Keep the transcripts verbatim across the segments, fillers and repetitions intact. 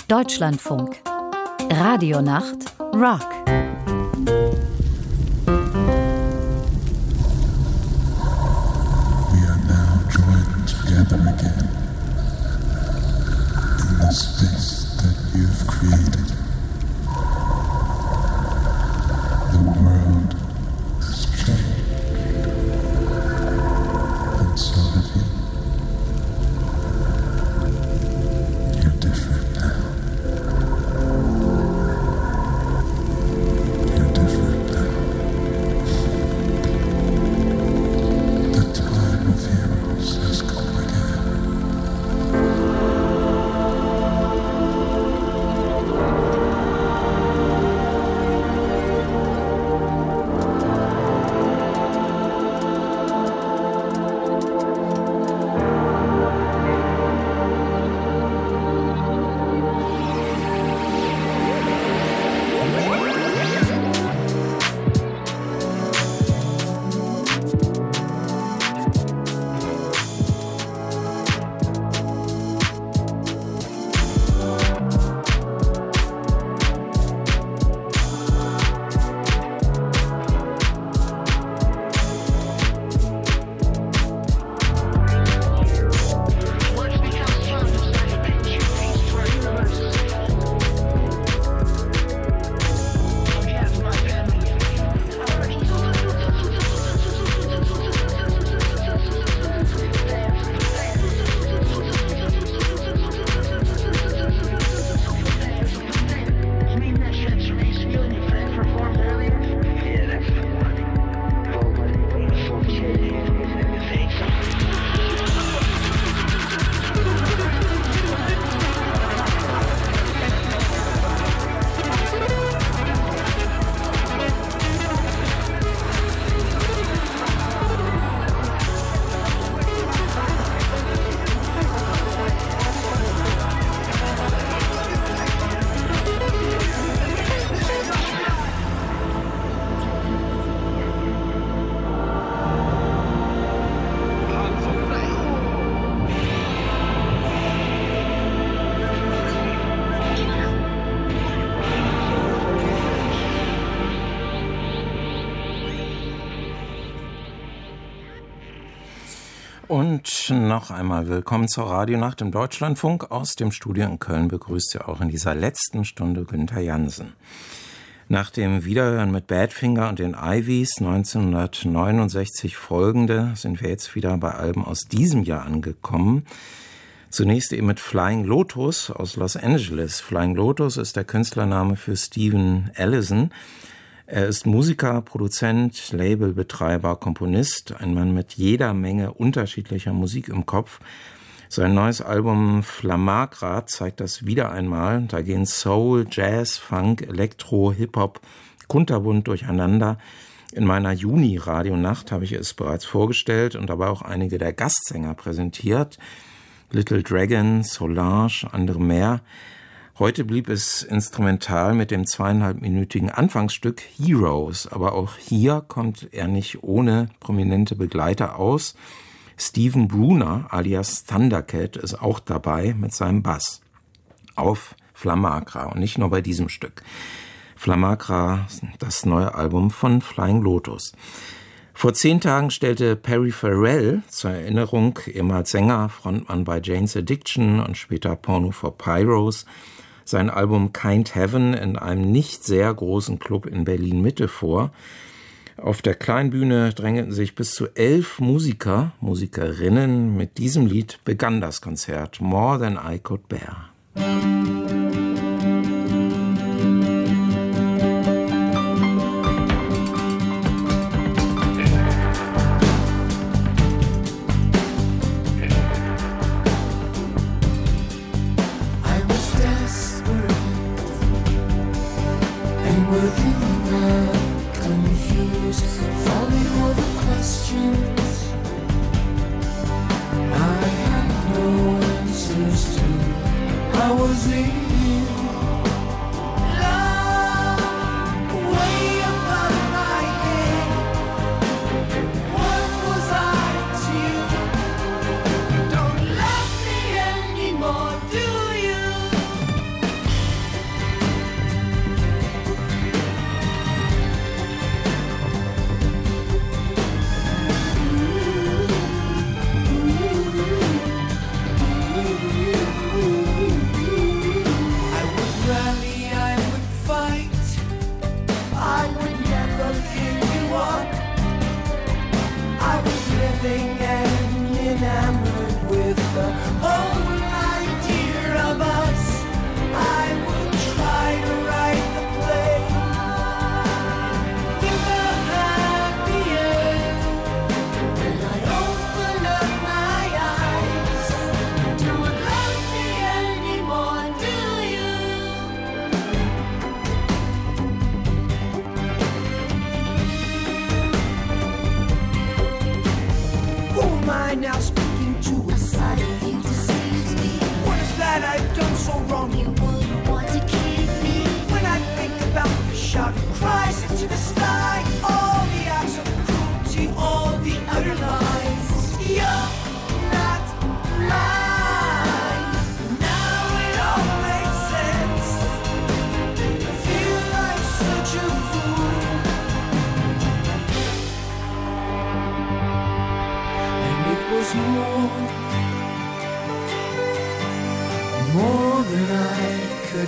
Deutschlandfunk. Radionacht Rock. We are now joined together again in the space that you've created. The world has changed, and so have you. You're different now. You're different now. The time of heroes has come again. Und noch einmal willkommen zur Radionacht im Deutschlandfunk. Aus dem Studio in Köln begrüßt Sie auch in dieser letzten Stunde Günther Jansen. Nach dem Wiederhören mit Badfinger und den Ivies neunzehnhundertneunundsechzig folgende sind wir jetzt wieder bei Alben aus diesem Jahr angekommen. Zunächst eben mit Flying Lotus aus Los Angeles. Flying Lotus ist der Künstlername für Steven Allison. Er ist Musiker, Produzent, Labelbetreiber, Komponist, ein Mann mit jeder Menge unterschiedlicher Musik im Kopf. Sein neues Album Flamagra zeigt das wieder einmal. Da gehen Soul, Jazz, Funk, Elektro, Hip-Hop kunterbunt durcheinander. In meiner Juni-Radionacht habe ich es bereits vorgestellt und dabei auch einige der Gastsänger präsentiert. Little Dragon, Solange, andere mehr. Heute blieb es instrumental mit dem zweieinhalbminütigen Anfangsstück Heroes, aber auch hier kommt er nicht ohne prominente Begleiter aus. Stephen Bruner alias Thundercat ist auch dabei mit seinem Bass auf Flamagra und nicht nur bei diesem Stück. Flamagra, das neue Album von Flying Lotus. Vor zehn Tagen stellte Perry Farrell, zur Erinnerung, ehemals Sänger, Frontmann bei Jane's Addiction und später Porno for Pyros, sein Album Kind Heaven in einem nicht sehr großen Club in Berlin-Mitte vor. Auf der Kleinbühne drängten sich bis zu elf Musiker, Musikerinnen. Mit diesem Lied begann das Konzert More Than I Could Bear.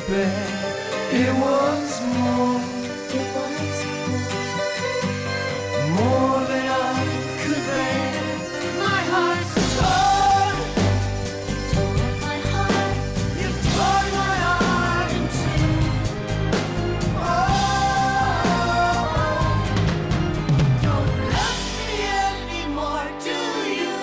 bear. It was more, It was more than I could bear. My heart's torn, torn my heart you've torn my heart in two. Oh, don't love me anymore, do you?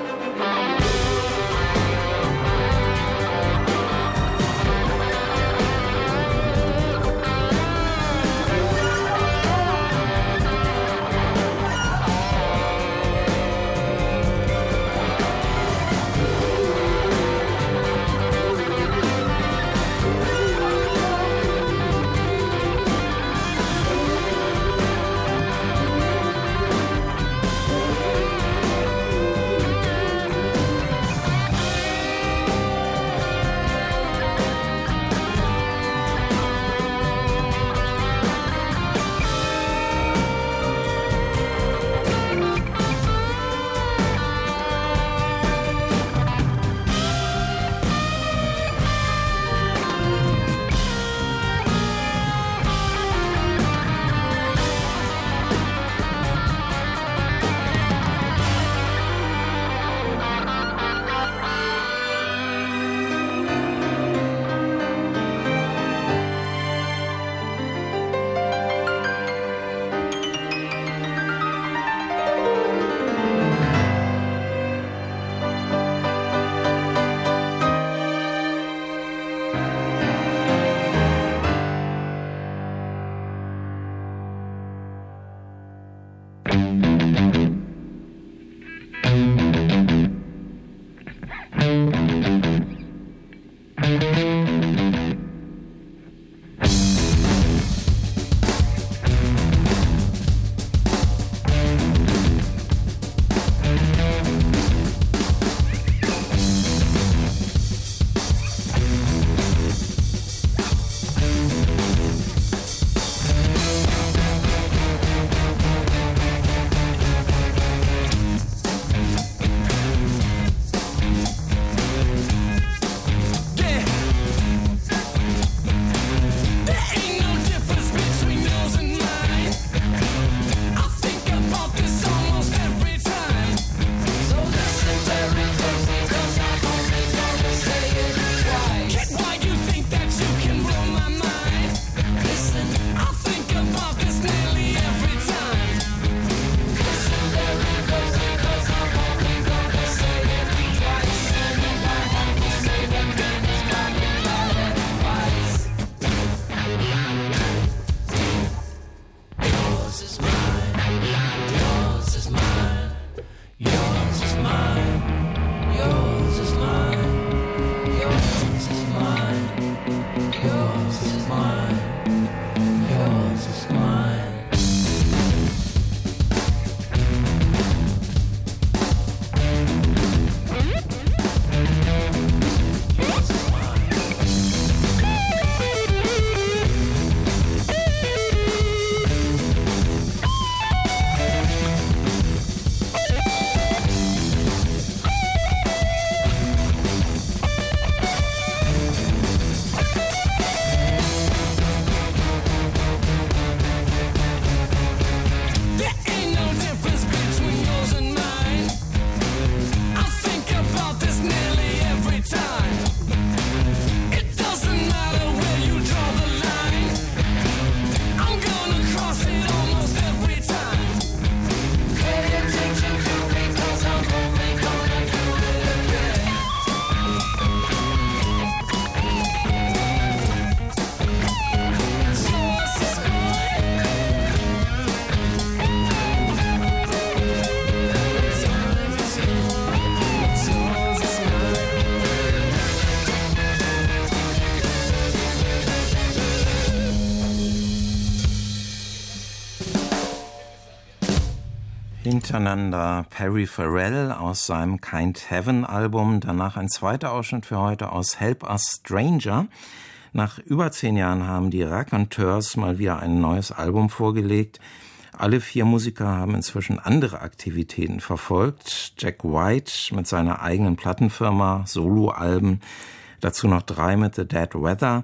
Hintereinander Perry Farrell aus seinem Kind Heaven Album, danach ein zweiter Ausschnitt für heute aus Help Us Stranger. Nach über zehn Jahren haben die Raconteurs mal wieder ein neues Album vorgelegt. Alle vier Musiker haben inzwischen andere Aktivitäten verfolgt. Jack White mit seiner eigenen Plattenfirma, Soloalben, dazu noch drei mit The Dead Weather.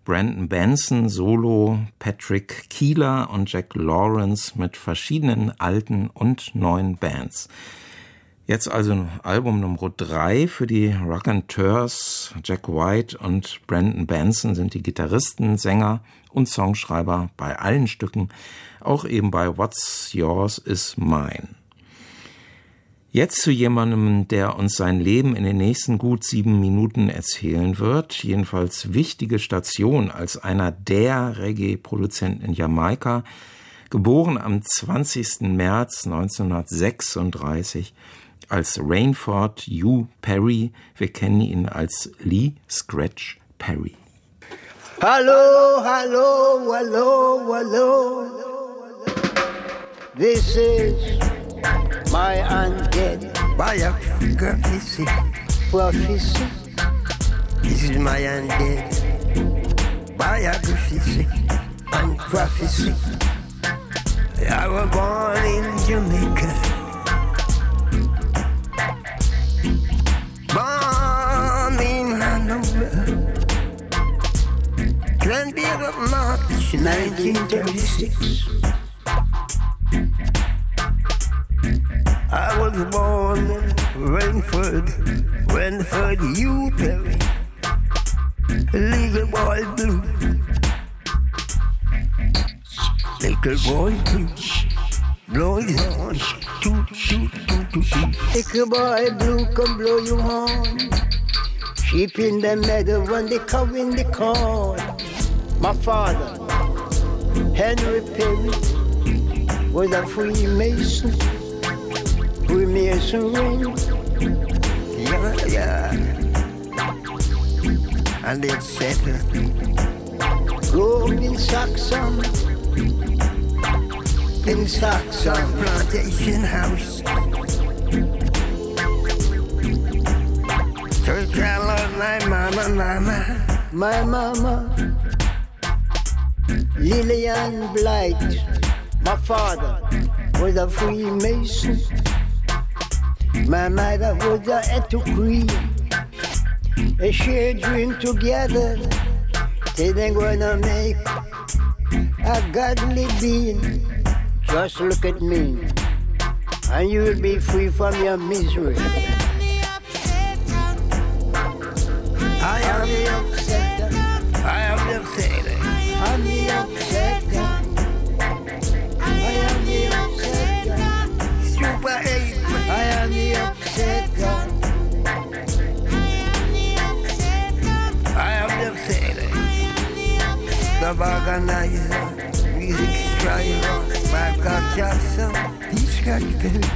Brandon Benson solo, Patrick Keeler und Jack Lawrence mit verschiedenen alten und neuen Bands. Jetzt also Album Nummer drei für die Raconteurs. Jack White und Brandon Benson sind die Gitarristen, Sänger und Songschreiber bei allen Stücken, auch eben bei What's Yours is Mine. Jetzt zu jemandem, der uns sein Leben in den nächsten gut sieben Minuten erzählen wird. Jedenfalls wichtige Station als einer der Reggae-Produzenten in Jamaika. Geboren am zwanzigsten März neunzehnhundertsechsunddreißig als Rainford Hugh Perry. Wir kennen ihn als Lee Scratch Perry. Hello, hello, hello, hello. This is my undead biography, prophecy. This is my undead biography and prophecy. I was born in Jamaica, born in Hanover, twentieth of March, nineteen thirty-six. I was born in Rainford, Rainford, Hugh Perry, Legal Boy Blue, Legal Boy Blue, blow his horn, toot, toot, toot, toot, toot. Legal Boy Blue, come blow your horn. Sheep in the meadow when they cow in the corn. My father, Henry Perry, was a Freemason. Freemason ring, yeah, yeah, and et cetera. Grew up in Saxon, in Saxon plantation house. So tell her my mama, mama, my mama, Lillian Blight. My father was a Freemason. My mother was a Eto Queen. They shared drink together. They then gonna make a godly being. Just look at me, and you will be free from your misery. I am the upsetter. I am the upsetter. I'm the upsetter. I am the upsetter. Super eight. I am the upsetter. I am the upsetter. The organizer, music driver, Michael Jackson, he's got good.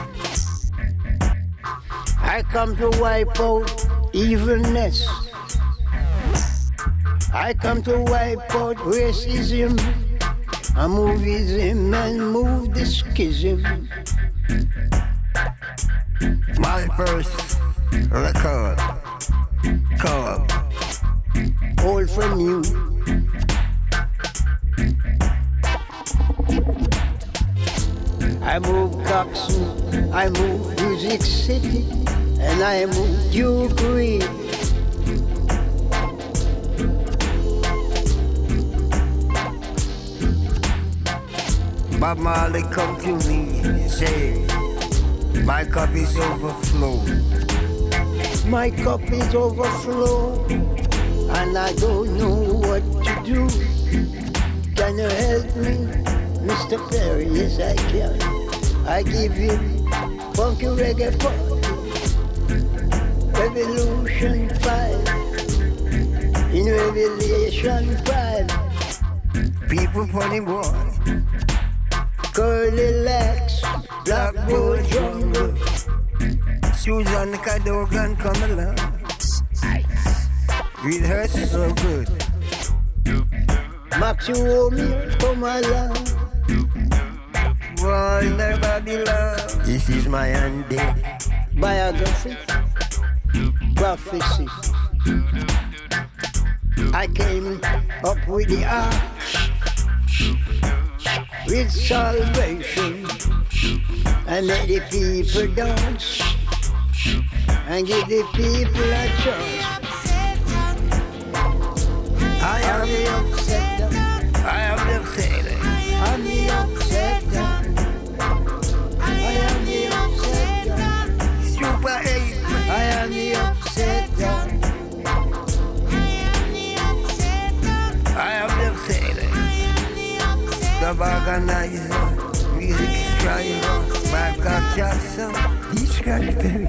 I come to wipe out evilness. I come to wipe out racism. I move ism and move the schism. My first record called Old for New. I moved Coxon, I moved Music City, and I moved Duke Reed. Bob Marley come to me and say, my cup is overflow. My cup is overflow, and I don't know what to do. Can you help me, Mister Perry? Yes, I can. I give you funky reggae party, Revolution five, in Revelation five. People funny boy, curly legs, black boy jungle. Susan Cadogan come along, with her so good. Max Romeo come along, Walter Babylon. This is my undead biography, prophecy. I came up with the arch, with salvation, and let the people dance, and give the people a chance. I am club organizer, music striver, Michael Jackson, he's got Perry.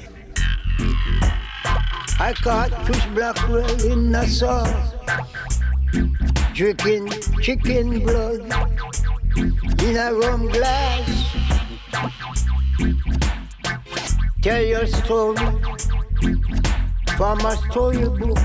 I caught Chris Blackwell in Nassau, drinking chicken blood in a rum glass. Tell your story from a storybook.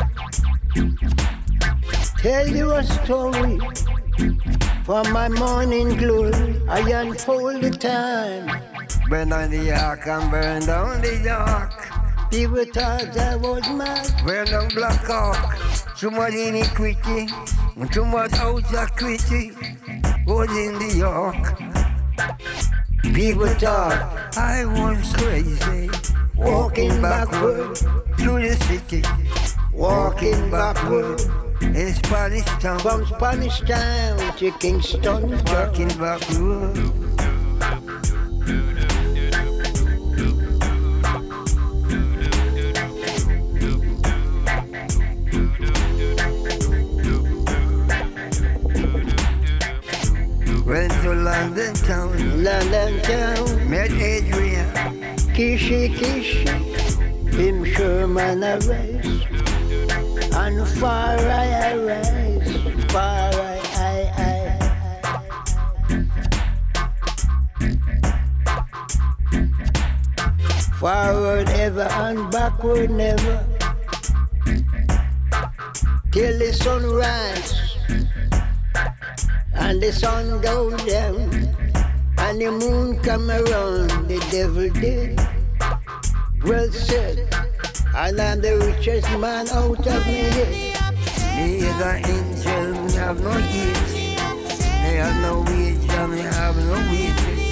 Tell you a story from my morning glory. I unfold the time. Burn on the ark and burn down the dark. People thought I was mad. Burn down Black Hawk. Too much iniquity, too much outraquity was in the York. People thought I was crazy, walking backward through the city, walking backward in Spanish Town, from Spanish Town to Kingston, walking backward. Went to London town, London town, met Adrian, Kishi Kishi, him Sherman a rise, and far I rise, far I I I. Forward ever and backward never, till the sun rise. And the sun goes down, and the moon come around, the devil did. Well said, and I'm the richest man out of me head. Me is an angel, me have no age. Me have no wage, and me have no wages.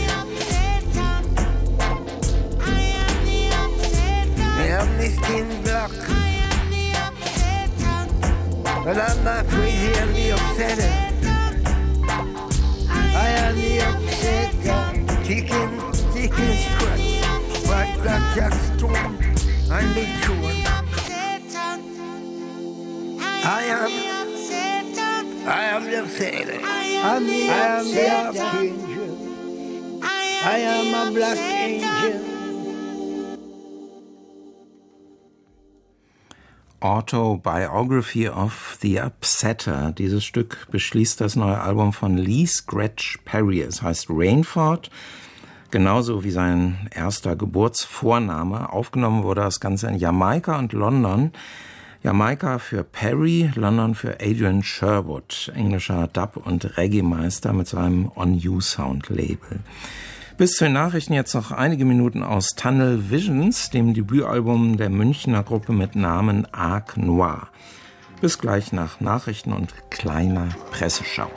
Me have my skin black, but I'm not crazy and me upset. I am the upset guy, chicken, chicken scratch, white black jack stone, and the tune. I am, I am the upset. I'm the, I am the archangel. I am a black angel. Autobiography of the Upsetter. Dieses Stück beschließt das neue Album von Lee Scratch Perry. Es heißt Rainford, genauso wie sein erster Geburtsvorname. Aufgenommen wurde das Ganze in Jamaika und London. Jamaika für Perry, London für Adrian Sherwood, englischer Dub- und Reggae-Meister mit seinem On-You-Sound-Label. Bis zu den Nachrichten jetzt noch einige Minuten aus Tunnel Visions, dem Debütalbum der Münchner Gruppe mit Namen Arc Noir. Bis gleich nach Nachrichten und kleiner Presseschau.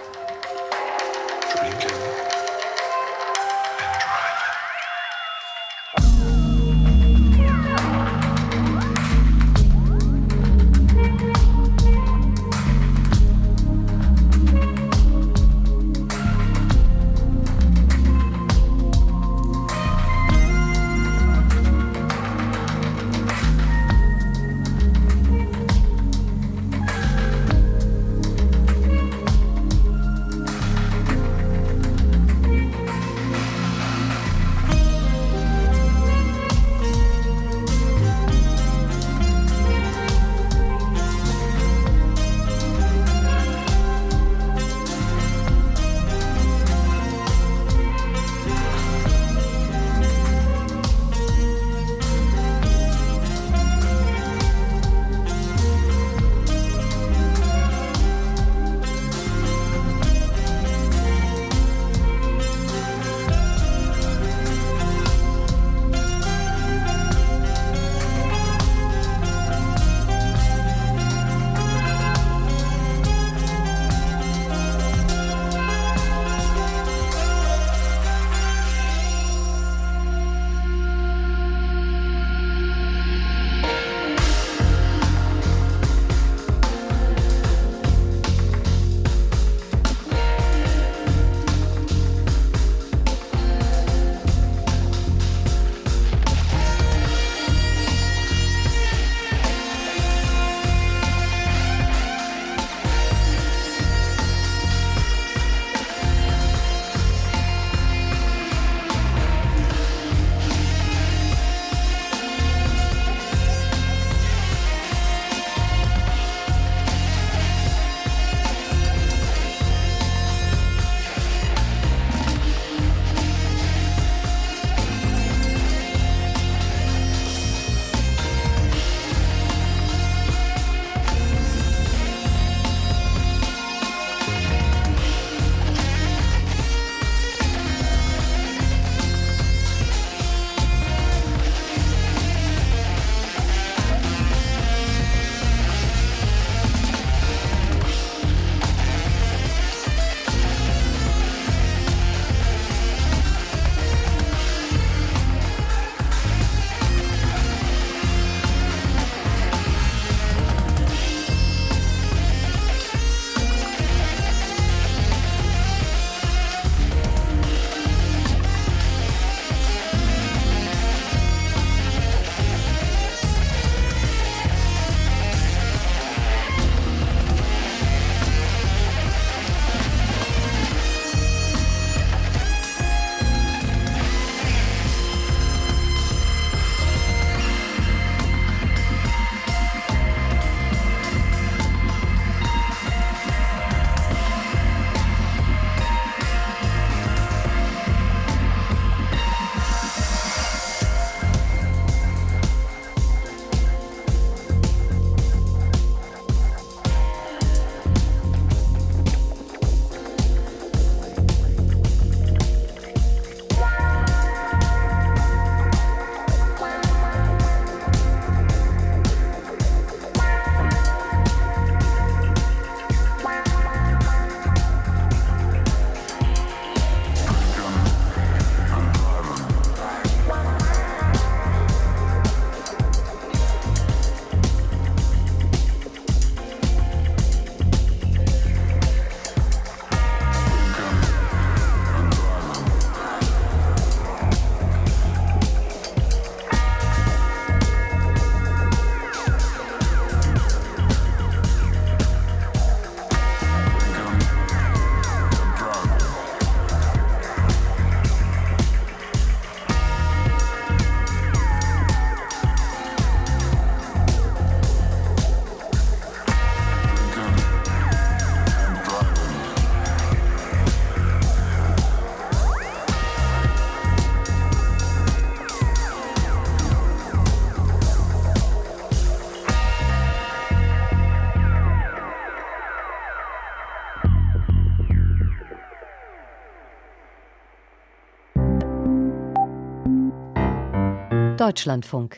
Deutschlandfunk.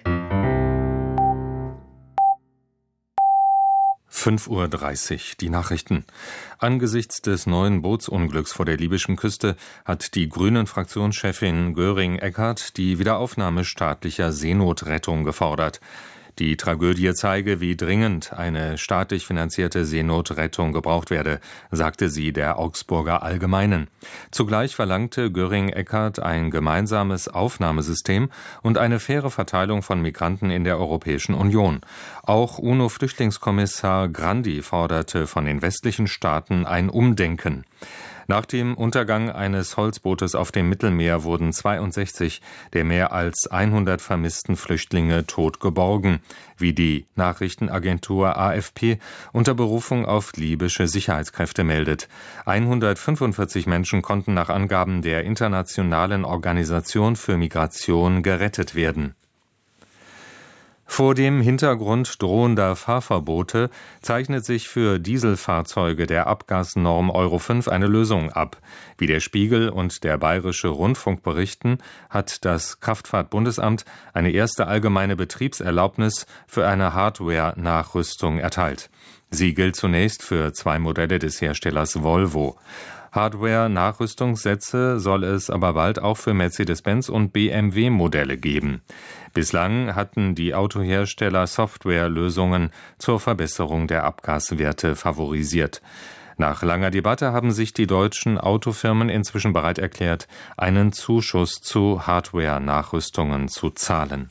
fünf Uhr dreißig, die Nachrichten. Angesichts des neuen Bootsunglücks vor der libyschen Küste hat die Grünen-Fraktionschefin Göring-Eckardt die Wiederaufnahme staatlicher Seenotrettung gefordert. Die Tragödie zeige, wie dringend eine staatlich finanzierte Seenotrettung gebraucht werde, sagte sie der Augsburger Allgemeinen. Zugleich verlangte Göring-Eckardt ein gemeinsames Aufnahmesystem und eine faire Verteilung von Migranten in der Europäischen Union. Auch UNO-Flüchtlingskommissar Grandi forderte von den westlichen Staaten ein Umdenken. Nach dem Untergang eines Holzbootes auf dem Mittelmeer wurden zweiundsechzig der mehr als hundert vermissten Flüchtlinge tot geborgen, wie die Nachrichtenagentur A F P unter Berufung auf libysche Sicherheitskräfte meldet. hundertfünfundvierzig Menschen konnten nach Angaben der Internationalen Organisation für Migration gerettet werden. Vor dem Hintergrund drohender Fahrverbote zeichnet sich für Dieselfahrzeuge der Abgasnorm Euro fünf eine Lösung ab. Wie der Spiegel und der Bayerische Rundfunk berichten, hat das Kraftfahrtbundesamt eine erste allgemeine Betriebserlaubnis für eine Hardware-Nachrüstung erteilt. Sie gilt zunächst für zwei Modelle des Herstellers Volvo. Hardware-Nachrüstungssätze soll es aber bald auch für Mercedes-Benz und B M W-Modelle geben. Bislang hatten die Autohersteller Softwarelösungen zur Verbesserung der Abgaswerte favorisiert. Nach langer Debatte haben sich die deutschen Autofirmen inzwischen bereit erklärt, einen Zuschuss zu Hardware-Nachrüstungen zu zahlen.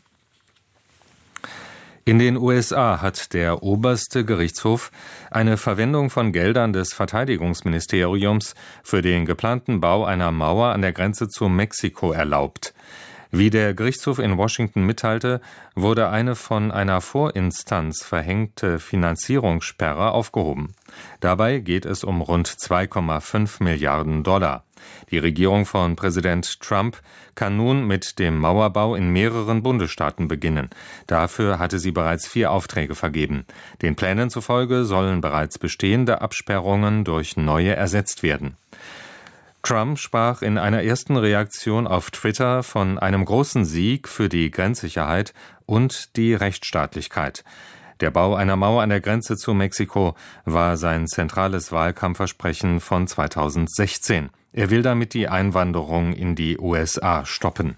In den U S A hat der oberste Gerichtshof eine Verwendung von Geldern des Verteidigungsministeriums für den geplanten Bau einer Mauer an der Grenze zu Mexiko erlaubt. Wie der Gerichtshof in Washington mitteilte, wurde eine von einer Vorinstanz verhängte Finanzierungssperre aufgehoben. Dabei geht es um rund zwei Komma fünf Milliarden Dollar. Die Regierung von Präsident Trump kann nun mit dem Mauerbau in mehreren Bundesstaaten beginnen. Dafür hatte sie bereits vier Aufträge vergeben. Den Plänen zufolge sollen bereits bestehende Absperrungen durch neue ersetzt werden. Trump sprach in einer ersten Reaktion auf Twitter von einem großen Sieg für die Grenzsicherheit und die Rechtsstaatlichkeit. Der Bau einer Mauer an der Grenze zu Mexiko war sein zentrales Wahlkampfversprechen von zweitausendsechzehn. Er will damit die Einwanderung in die U S A stoppen.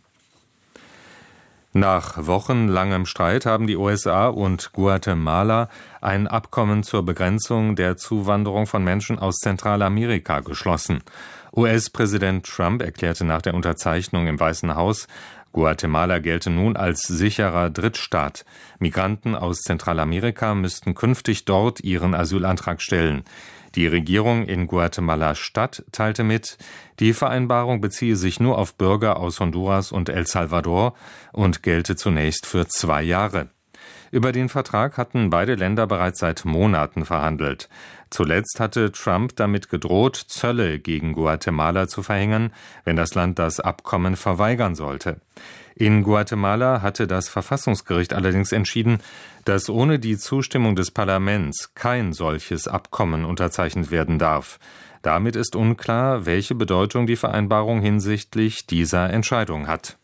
Nach wochenlangem Streit haben die U S A und Guatemala ein Abkommen zur Begrenzung der Zuwanderung von Menschen aus Zentralamerika geschlossen. U S-Präsident Trump erklärte nach der Unterzeichnung im Weißen Haus, Guatemala gelte nun als sicherer Drittstaat. Migranten aus Zentralamerika müssten künftig dort ihren Asylantrag stellen. Die Regierung in Guatemala-Stadt teilte mit, die Vereinbarung beziehe sich nur auf Bürger aus Honduras und El Salvador und gelte zunächst für zwei Jahre. Über den Vertrag hatten beide Länder bereits seit Monaten verhandelt. Zuletzt hatte Trump damit gedroht, Zölle gegen Guatemala zu verhängen, wenn das Land das Abkommen verweigern sollte. In Guatemala hatte das Verfassungsgericht allerdings entschieden, dass ohne die Zustimmung des Parlaments kein solches Abkommen unterzeichnet werden darf. Damit ist unklar, welche Bedeutung die Vereinbarung hinsichtlich dieser Entscheidung hat.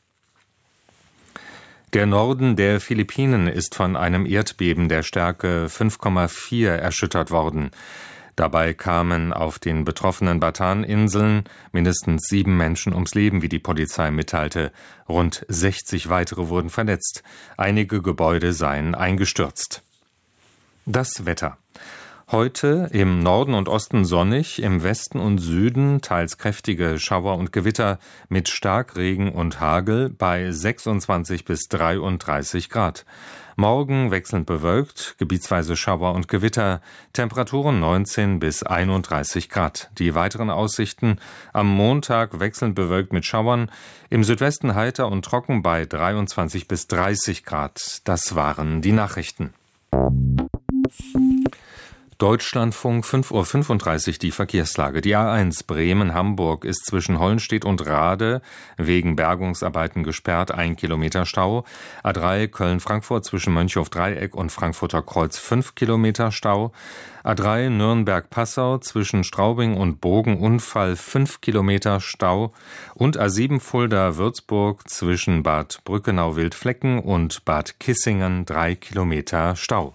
Der Norden der Philippinen ist von einem Erdbeben der Stärke fünf Komma vier erschüttert worden. Dabei kamen auf den betroffenen Bataan-Inseln mindestens sieben Menschen ums Leben, wie die Polizei mitteilte. Rund sechzig weitere wurden verletzt. Einige Gebäude seien eingestürzt. Das Wetter. Heute im Norden und Osten sonnig, im Westen und Süden teils kräftige Schauer und Gewitter mit Starkregen und Hagel bei sechsundzwanzig bis dreiunddreißig Grad. Morgen wechselnd bewölkt, gebietsweise Schauer und Gewitter, Temperaturen neunzehn bis einunddreißig Grad. Die weiteren Aussichten: am Montag wechselnd bewölkt mit Schauern, im Südwesten heiter und trocken bei dreiundzwanzig bis dreißig Grad. Das waren die Nachrichten. Deutschlandfunk, fünf Uhr fünfunddreißig, die Verkehrslage. Die A eins Bremen-Hamburg ist zwischen Hollenstedt und Rade wegen Bergungsarbeiten gesperrt, ein Kilometer Stau. A drei Köln-Frankfurt zwischen Mönchhof-Dreieck und Frankfurter Kreuz, fünf Kilometer Stau. A drei Nürnberg-Passau zwischen Straubing und Bogen, Unfall, fünf Kilometer Stau. Und A sieben Fulda-Würzburg zwischen Bad Brückenau-Wildflecken und Bad Kissingen, drei Kilometer Stau.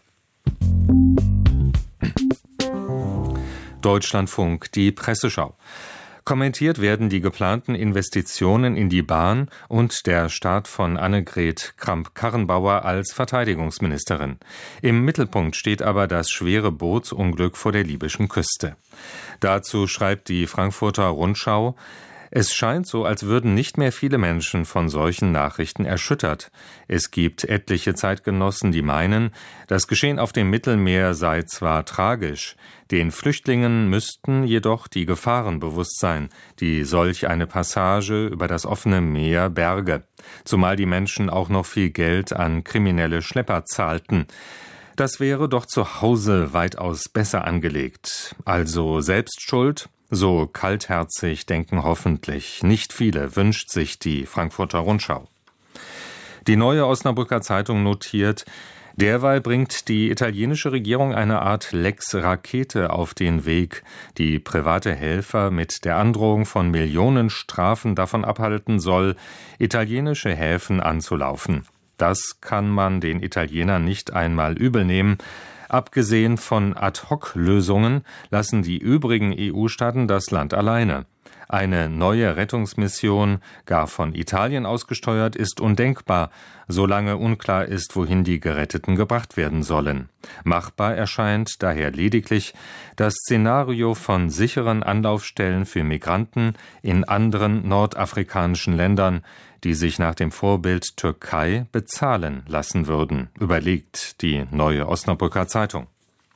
Deutschlandfunk, die Presseschau. Kommentiert werden die geplanten Investitionen in die Bahn und der Start von Annegret Kramp-Karrenbauer als Verteidigungsministerin. Im Mittelpunkt steht aber das schwere Bootsunglück vor der libyschen Küste. Dazu schreibt die Frankfurter Rundschau: Es scheint so, als würden nicht mehr viele Menschen von solchen Nachrichten erschüttert. Es gibt etliche Zeitgenossen, die meinen, das Geschehen auf dem Mittelmeer sei zwar tragisch, den Flüchtlingen müssten jedoch die Gefahren bewusst sein, die solch eine Passage über das offene Meer berge, zumal die Menschen auch noch viel Geld an kriminelle Schlepper zahlten. Das wäre doch zu Hause weitaus besser angelegt. Also Selbstschuld? So kaltherzig denken hoffentlich nicht viele, wünscht sich die Frankfurter Rundschau. Die Neue Osnabrücker Zeitung notiert: Derweil bringt die italienische Regierung eine Art Lex Rakete auf den Weg, die private Helfer mit der Androhung von Millionenstrafen davon abhalten soll, italienische Häfen anzulaufen. Das kann man den Italienern nicht einmal übel nehmen. Abgesehen von Ad-hoc-Lösungen lassen die übrigen E U-Staaten das Land alleine. Eine neue Rettungsmission, gar von Italien ausgesteuert, ist undenkbar, solange unklar ist, wohin die Geretteten gebracht werden sollen. Machbar erscheint daher lediglich das Szenario von sicheren Anlaufstellen für Migranten in anderen nordafrikanischen Ländern, die sich nach dem Vorbild Türkei bezahlen lassen würden, überlegt die Neue Osnabrücker Zeitung.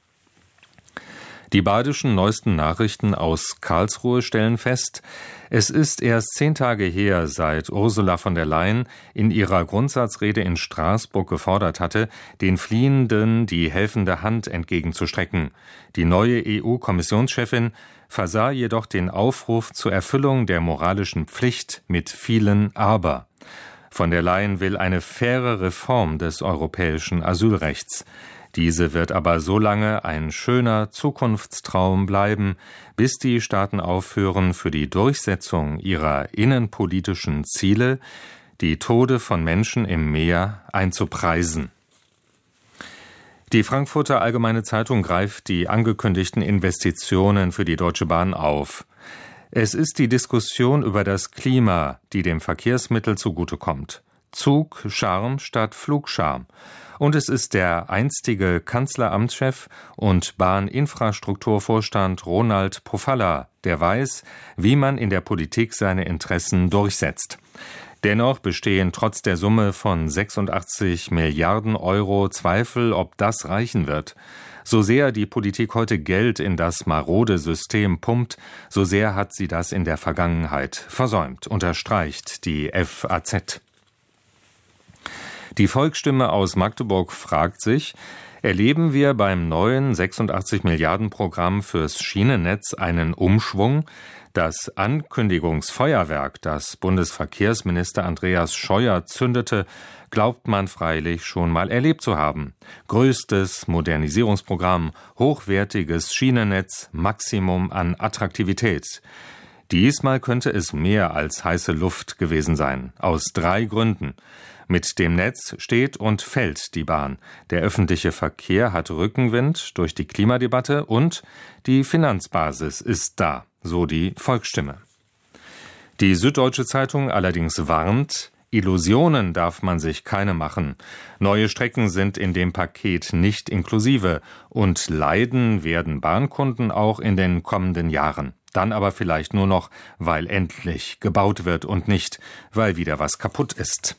Die badischen neuesten Nachrichten aus Karlsruhe stellen fest, es ist erst zehn Tage her, seit Ursula von der Leyen in ihrer Grundsatzrede in Straßburg gefordert hatte, den Fliehenden die helfende Hand entgegenzustrecken. Die neue E U-Kommissionschefin versah jedoch den Aufruf zur Erfüllung der moralischen Pflicht mit vielen Aber. Von der Leyen will eine faire Reform des europäischen Asylrechts. Diese wird aber so lange ein schöner Zukunftstraum bleiben, bis die Staaten aufhören, für die Durchsetzung ihrer innenpolitischen Ziele die Tode von Menschen im Meer einzupreisen. Die Frankfurter Allgemeine Zeitung greift die angekündigten Investitionen für die Deutsche Bahn auf. Es ist die Diskussion über das Klima, die dem Verkehrsmittel zugutekommt. Zugcharme statt Flugcharme. Und es ist der einstige Kanzleramtschef und Bahninfrastrukturvorstand Ronald Pofalla, der weiß, wie man in der Politik seine Interessen durchsetzt. Dennoch bestehen trotz der Summe von sechsundachtzig Milliarden Euro Zweifel, ob das reichen wird. So sehr die Politik heute Geld in das marode System pumpt, so sehr hat sie das in der Vergangenheit versäumt, unterstreicht die F A Z. Die Volksstimme aus Magdeburg fragt sich, erleben wir beim neuen sechsundachtzig Milliarden Programm fürs Schienennetz einen Umschwung? Das Ankündigungsfeuerwerk, das Bundesverkehrsminister Andreas Scheuer zündete, glaubt man freilich schon mal erlebt zu haben. Größtes Modernisierungsprogramm, hochwertiges Schienennetz, Maximum an Attraktivität. Diesmal könnte es mehr als heiße Luft gewesen sein, aus drei Gründen. Mit dem Netz steht und fällt die Bahn. Der öffentliche Verkehr hat Rückenwind durch die Klimadebatte und die Finanzbasis ist da, so die Volksstimme. Die Süddeutsche Zeitung allerdings warnt, Illusionen darf man sich keine machen. Neue Strecken sind in dem Paket nicht inklusive und leiden werden Bahnkunden auch in den kommenden Jahren. Dann aber vielleicht nur noch, weil endlich gebaut wird und nicht, weil wieder was kaputt ist.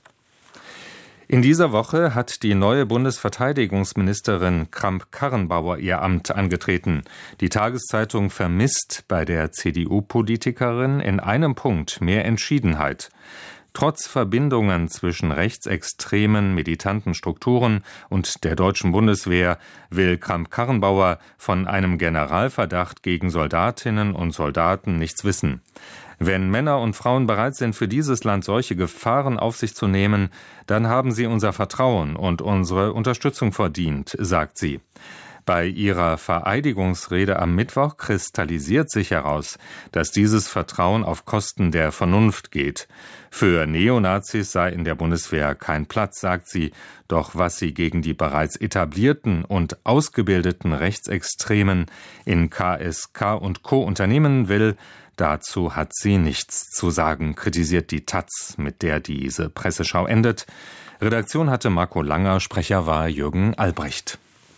In dieser Woche hat die neue Bundesverteidigungsministerin Kramp-Karrenbauer ihr Amt angetreten. Die Tageszeitung vermisst bei der C D U-Politikerin in einem Punkt mehr Entschiedenheit. Trotz Verbindungen zwischen rechtsextremen, militanten Strukturen und der deutschen Bundeswehr will Kramp-Karrenbauer von einem Generalverdacht gegen Soldatinnen und Soldaten nichts wissen. Wenn Männer und Frauen bereit sind, für dieses Land solche Gefahren auf sich zu nehmen, dann haben sie unser Vertrauen und unsere Unterstützung verdient, sagt sie. Bei ihrer Vereidigungsrede am Mittwoch kristallisiert sich heraus, dass dieses Vertrauen auf Kosten der Vernunft geht. Für Neonazis sei in der Bundeswehr kein Platz, sagt sie. Doch was sie gegen die bereits etablierten und ausgebildeten Rechtsextremen in K S K und Co. unternehmen will, dazu hat sie nichts zu sagen, kritisiert die Taz, mit der diese Presseschau endet. Redaktion hatte Marco Langer, Sprecher war Jürgen Albrecht.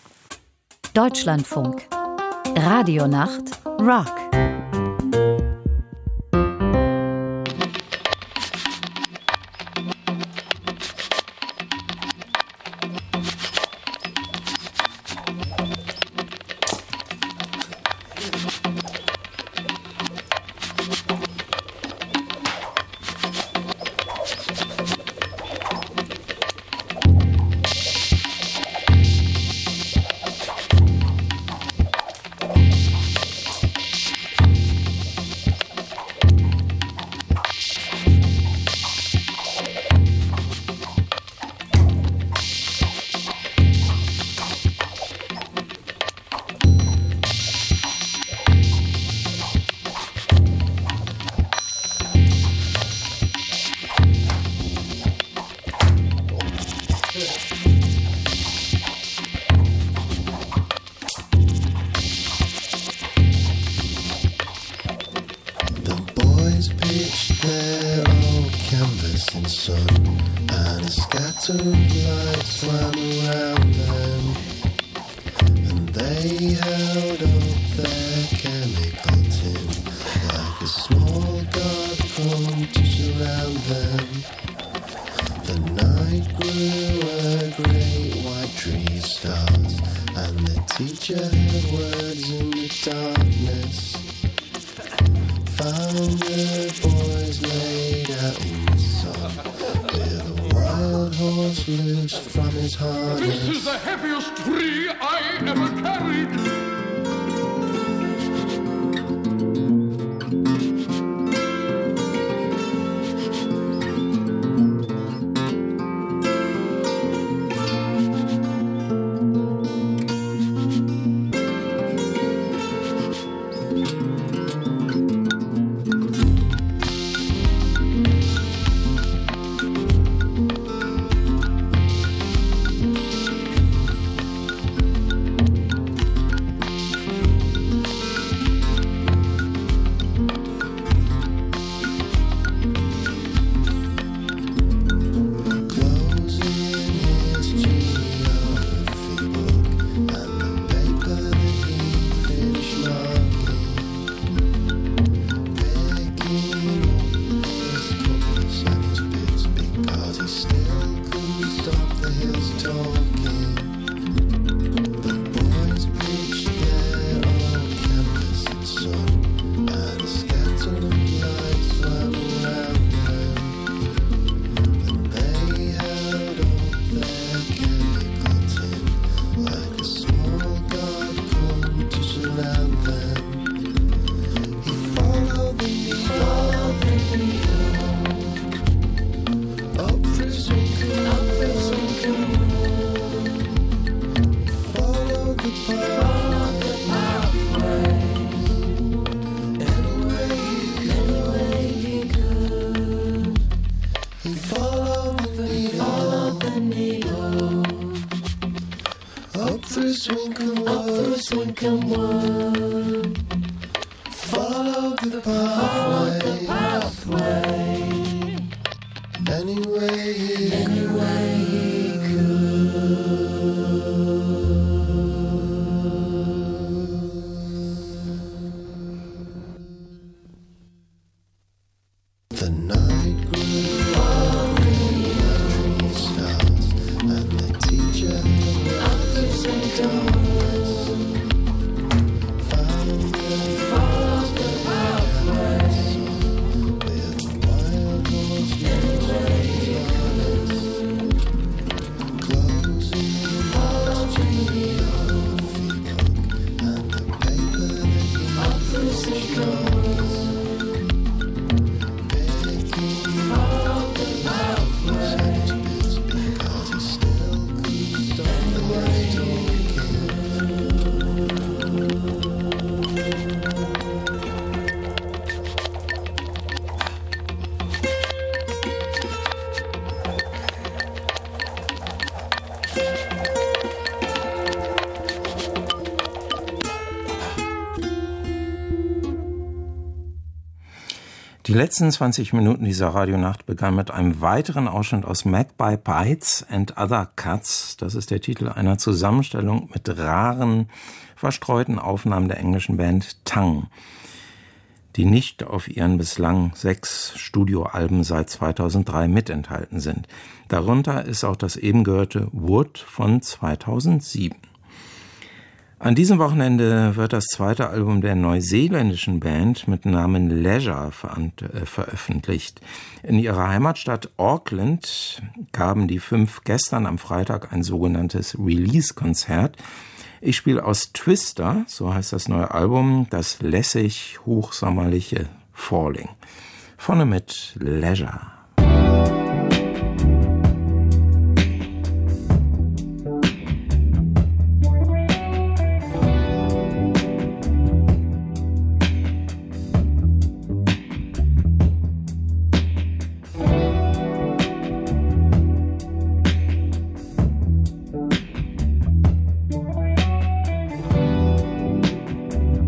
Deutschlandfunk. Radionacht Rock. Follow the pathway. Die letzten zwanzig Minuten dieser Radionacht begannen mit einem weiteren Ausschnitt aus Magpie Bites and Other Cuts. Das ist der Titel einer Zusammenstellung mit raren, verstreuten Aufnahmen der englischen Band Tongue, die nicht auf ihren bislang sechs Studioalben seit zweitausenddrei mit enthalten sind. Darunter ist auch das eben gehörte Wood von zweitausendsieben. An diesem Wochenende wird das zweite Album der neuseeländischen Band mit Namen Leisure ver- veröffentlicht. In ihrer Heimatstadt Auckland gaben die fünf gestern am Freitag ein sogenanntes Release-Konzert. Ich spiele aus Twister, so heißt das neue Album, das lässig hochsommerliche Falling. Vorne mit Leisure.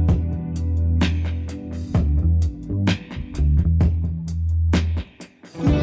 Leisure.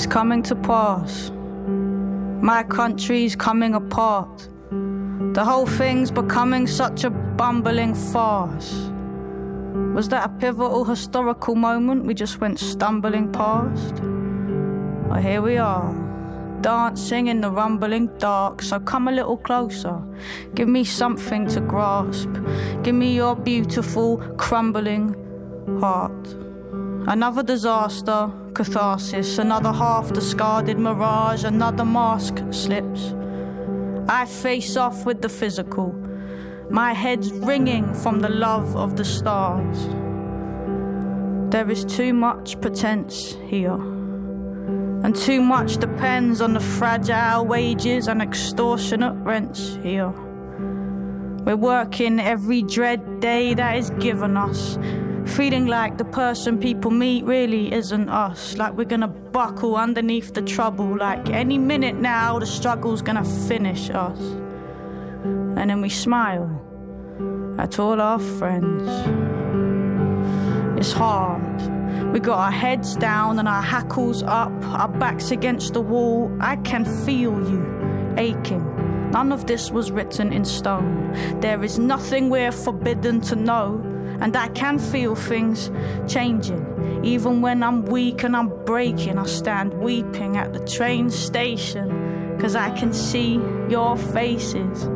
It's coming to pass. My country's coming apart. The whole thing's becoming such a bumbling farce. Was that a pivotal historical moment we just went stumbling past? Well, here we are, dancing in the rumbling dark, so come a little closer. Give me something to grasp. Give me your beautiful, crumbling heart. Another disaster, catharsis, another half-discarded mirage, another mask slips. I face off with the physical. My head's ringing from the love of the stars. There is too much pretense here, and too much depends on the fragile wages and extortionate rents here. We're working every dread day that is given us, feeling like the person people meet really isn't us, like we're gonna buckle underneath the trouble, like any minute now the struggle's gonna finish us. And then we smile at all our friends. It's hard. We got our heads down and our hackles up, our backs against the wall. I can feel you aching. None of this was written in stone. There is nothing we're forbidden to know, and I can feel things changing. Even when I'm weak and I'm breaking, I stand weeping at the train station, 'cause I can see your faces.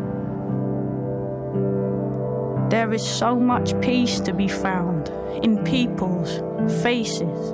There is so much peace to be found in people's faces.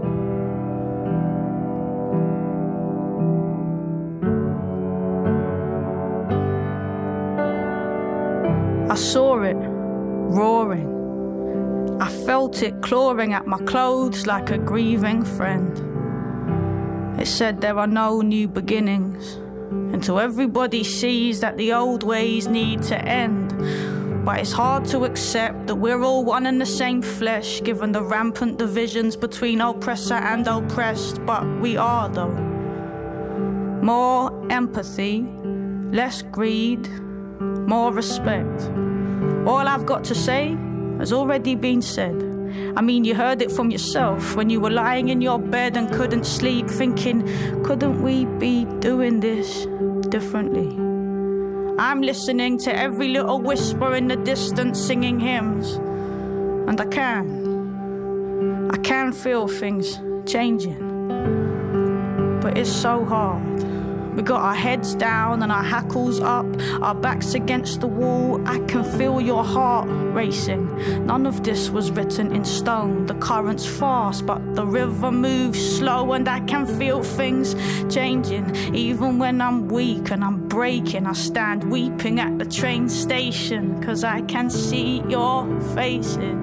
I saw it roaring. I felt it clawing at my clothes like a grieving friend. It said there are no new beginnings until everybody sees that the old ways need to end. But it's hard to accept that we're all one and the same flesh, given the rampant divisions between oppressor and oppressed. But we are, though. More empathy, less greed, more respect. All I've got to say has already been said. I mean, you heard it from yourself when you were lying in your bed and couldn't sleep, thinking, couldn't we be doing this differently? I'm listening to every little whisper in the distance singing hymns, and I can. I can feel things changing, but it's so hard. We got our heads down and our hackles up, our backs against the wall. I can feel your heart racing. None of this was written in stone. The current's fast, but the river moves slow, and I can feel things changing. Even when I'm weak and I'm breaking, I stand weeping at the train station, 'cause I can see your faces.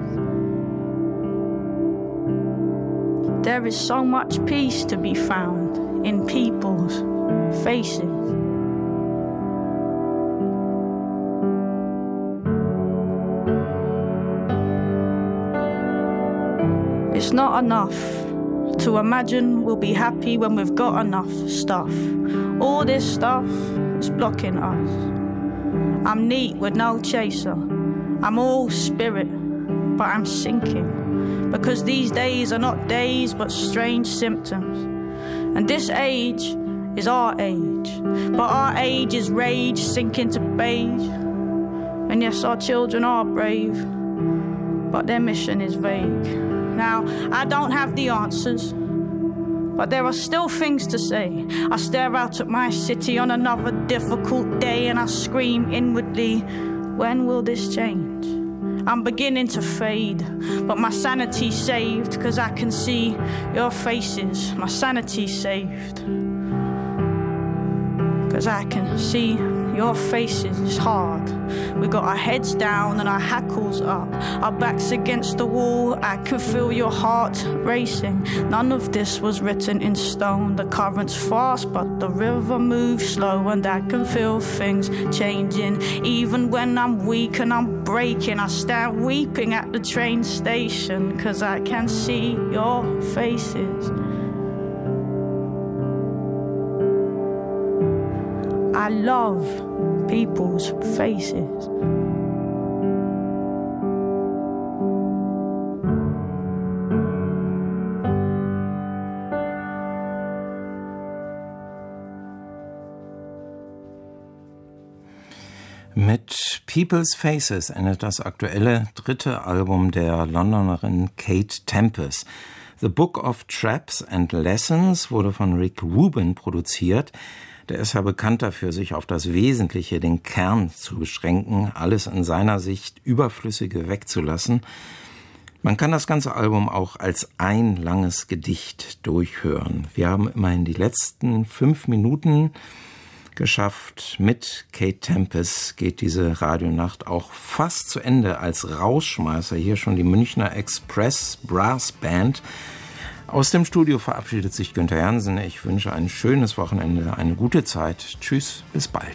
There is so much peace to be found in people's faces. It's not enough to imagine we'll be happy when we've got enough stuff. All this stuff is blocking us. I'm neat with no chaser. I'm all spirit, but I'm sinking, because these days are not days but strange symptoms. And this age is our age, but our age is rage sinking to beige. And yes, our children are brave, but their mission is vague. Now, I don't have the answers, but there are still things to say. I stare out at my city on another difficult day, and I scream inwardly, when will this change? I'm beginning to fade, but my sanity's saved, 'cause I can see your faces. My sanity's saved, 'cause I can see your faces. It's hard. We got our heads down and our hackles up, our backs against the wall. I can feel your heart racing. None of this was written in stone. The current's fast, but the river moves slow, and I can feel things changing. Even when I'm weak and I'm breaking, I stand weeping at the train station, 'cause I can see your faces. I love people's faces. Mit People's Faces endet das aktuelle dritte Album der Londonerin Kate Tempest. The Book of Traps and Lessons wurde von Rick Rubin produziert. Der ist ja bekannt dafür, sich auf das Wesentliche, den Kern zu beschränken, alles in seiner Sicht Überflüssige wegzulassen. Man kann das ganze Album auch als ein langes Gedicht durchhören. Wir haben immerhin die letzten fünf Minuten geschafft. Mit Kate Tempest geht diese Radionacht auch fast zu Ende. Als Rausschmeißer hier schon die Münchner Express Brass Band. Aus dem Studio verabschiedet sich Günther Jansen. Ich wünsche ein schönes Wochenende, eine gute Zeit. Tschüss, bis bald.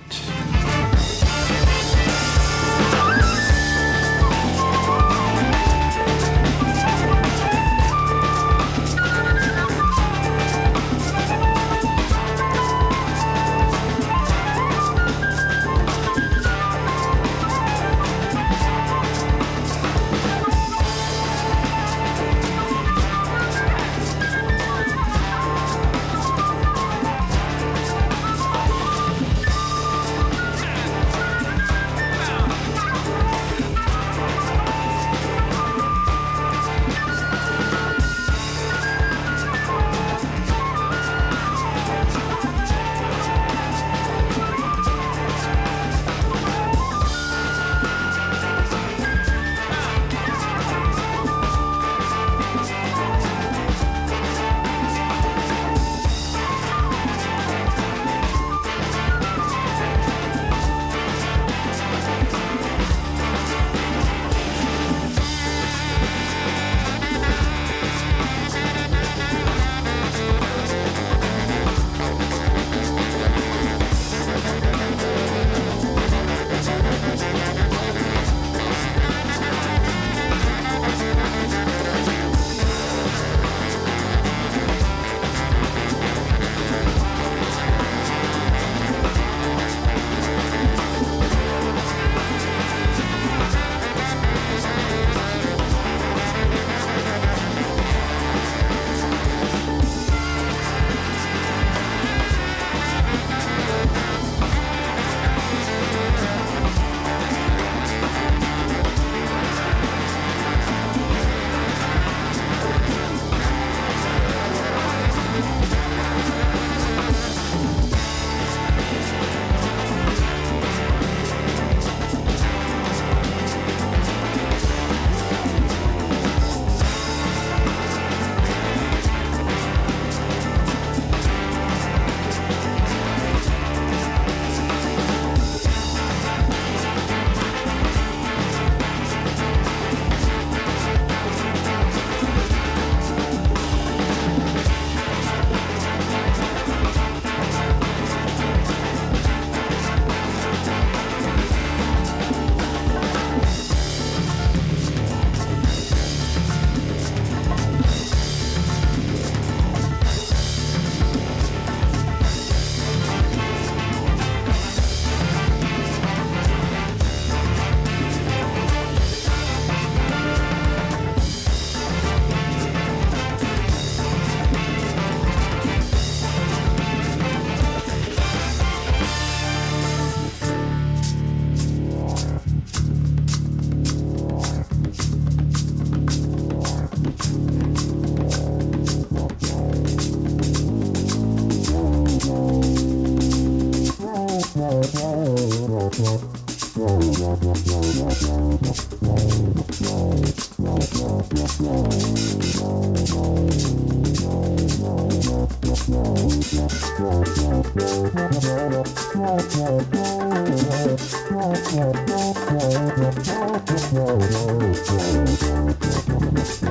Thank you.